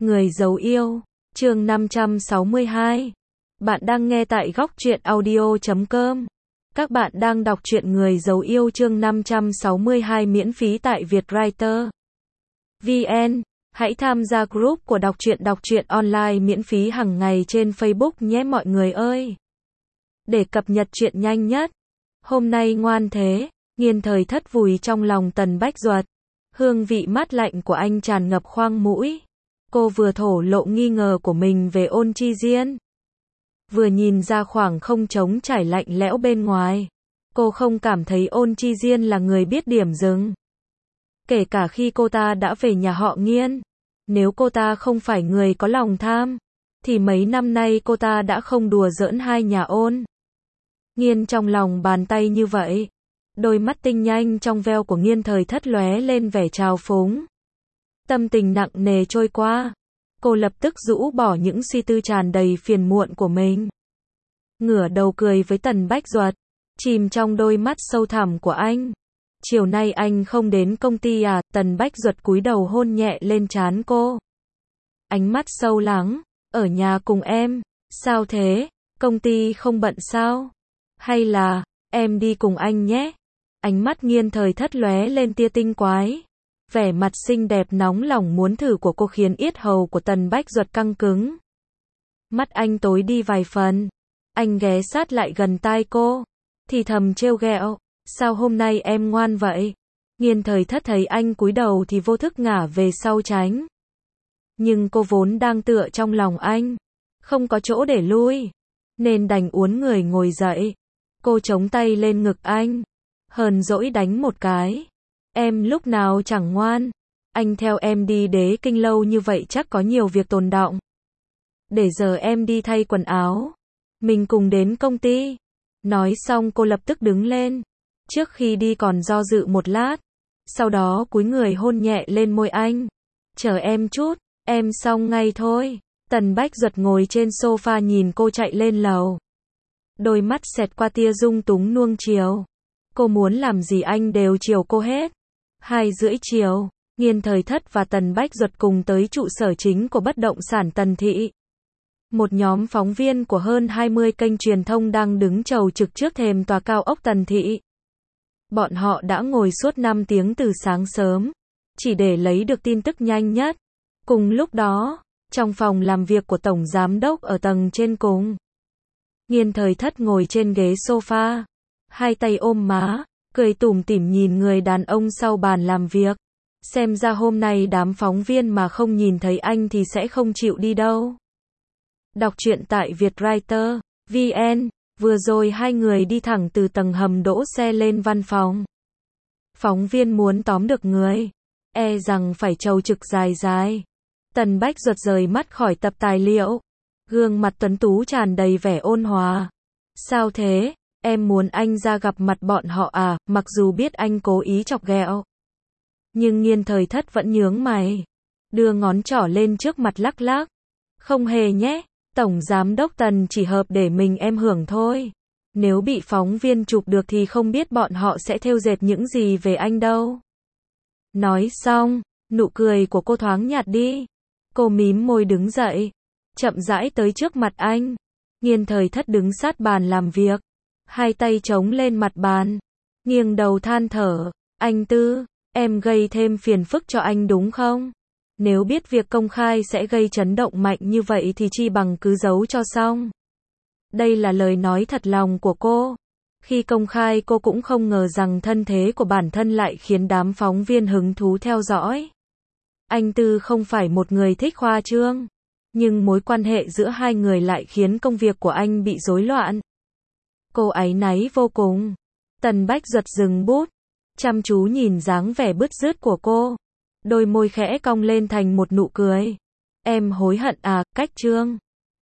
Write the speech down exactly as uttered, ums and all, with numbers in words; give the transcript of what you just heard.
Người giấu yêu, chương năm trăm sáu mươi hai. Bạn đang nghe tại góc truyện audio chấm com. Các bạn đang đọc truyện Người giấu yêu chương năm trăm sáu mươi hai miễn phí tại Vietwriter. vê en. Hãy tham gia group của đọc truyện đọc truyện online miễn phí hàng ngày trên Facebook nhé mọi người ơi. Để cập nhật truyện nhanh nhất. Hôm nay ngoan thế, Nghiên Thời Thất vùi trong lòng Tần Bách Duật. Hương vị mát lạnh của anh tràn ngập khoang mũi. Cô vừa thổ lộ nghi ngờ của mình về Ôn Chi Diên, vừa nhìn ra khoảng không trống trải lạnh lẽo bên ngoài. Cô không cảm thấy Ôn Chi Diên là người biết điểm dừng. Kể cả khi cô ta đã về nhà họ Nghiên, nếu cô ta không phải người có lòng tham, thì mấy năm nay cô ta đã không đùa giỡn hai nhà Ôn Nghiên trong lòng bàn tay như vậy. Đôi mắt tinh nhanh trong veo của Nghiên Thời Thất lóe lên vẻ trào phúng. Tâm tình nặng nề trôi qua, cô lập tức rũ bỏ những suy tư tràn đầy phiền muộn của mình. Ngửa đầu cười với Tần Bách Duật, chìm trong đôi mắt sâu thẳm của anh. Chiều nay anh không đến công ty à? Tần Bách Duật cúi đầu hôn nhẹ lên trán cô. Ánh mắt sâu lắng, ở nhà cùng em. Sao thế? Công ty không bận sao? Hay là, em đi cùng anh nhé? Ánh mắt Nghiên Thời Thất lóe lên tia tinh quái. Vẻ mặt xinh đẹp nóng lòng muốn thử của cô khiến yết hầu của Tần Bách Duật căng cứng. Mắt anh tối đi vài phần. Anh ghé sát lại gần tai cô, thì thầm trêu ghẹo, sao hôm nay em ngoan vậy? Nghiên Thời Thất thấy anh cúi đầu thì vô thức ngả về sau tránh. Nhưng cô vốn đang tựa trong lòng anh, không có chỗ để lui, nên đành uốn người ngồi dậy. Cô chống tay lên ngực anh, hờn dỗi đánh một cái. Em lúc nào chẳng ngoan. Anh theo em đi Đế Kinh lâu như vậy chắc có nhiều việc tồn đọng. Để giờ em đi thay quần áo, mình cùng đến công ty. Nói xong cô lập tức đứng lên. Trước khi đi còn do dự một lát, sau đó cúi người hôn nhẹ lên môi anh. Chờ em chút, em xong ngay thôi. Tần Bách Duật ngồi trên sofa nhìn cô chạy lên lầu. Đôi mắt xẹt qua tia dung túng nuông chiều. Cô muốn làm gì anh đều chiều cô hết. Hai rưỡi chiều, Nghiên Thời Thất và Tần Bách Duật cùng tới trụ sở chính của bất động sản Tần Thị. Một nhóm phóng viên của hơn hai mươi kênh truyền thông đang đứng chầu trực trước thềm tòa cao ốc Tần Thị. Bọn họ đã ngồi suốt năm tiếng từ sáng sớm, chỉ để lấy được tin tức nhanh nhất. Cùng lúc đó, trong phòng làm việc của Tổng Giám đốc ở tầng trên cùng, Nghiên Thời Thất ngồi trên ghế sofa, hai tay ôm má, cười tủm tỉm nhìn người đàn ông sau bàn làm việc. Xem ra hôm nay đám phóng viên mà không nhìn thấy anh thì sẽ không chịu đi đâu. Đọc truyện tại Vietwriter. vê en. Vừa rồi hai người đi thẳng từ tầng hầm đỗ xe lên văn phòng. Phóng viên muốn tóm được người, e rằng phải chầu trực dài dài. Tần Bách Duật rời mắt khỏi tập tài liệu. Gương mặt tuấn tú tràn đầy vẻ ôn hòa. Sao thế? Em muốn anh ra gặp mặt bọn họ à? Mặc dù biết anh cố ý chọc ghẹo, nhưng Nghiên Thời Thất vẫn nhướng mày, đưa ngón trỏ lên trước mặt lắc lắc. Không hề nhé, Tổng Giám đốc Tần chỉ hợp để mình em hưởng thôi. Nếu bị phóng viên chụp được thì không biết bọn họ sẽ thêu dệt những gì về anh đâu. Nói xong, nụ cười của cô thoáng nhạt đi. Cô mím môi đứng dậy, chậm rãi tới trước mặt anh. Nghiên Thời Thất đứng sát bàn làm việc, hai tay chống lên mặt bàn, nghiêng đầu than thở. Anh Tư, em gây thêm phiền phức cho anh đúng không? Nếu biết việc công khai sẽ gây chấn động mạnh như vậy thì chi bằng cứ giấu cho xong. Đây là lời nói thật lòng của cô. Khi công khai cô cũng không ngờ rằng thân thế của bản thân lại khiến đám phóng viên hứng thú theo dõi. Anh Tư không phải một người thích khoa trương, nhưng mối quan hệ giữa hai người lại khiến công việc của anh bị rối loạn. Cô áy náy vô cùng. Tần Bách Duật dừng bút, chăm chú nhìn dáng vẻ bứt rứt của cô. Đôi môi khẽ cong lên thành một nụ cười. Em hối hận à? Cách trương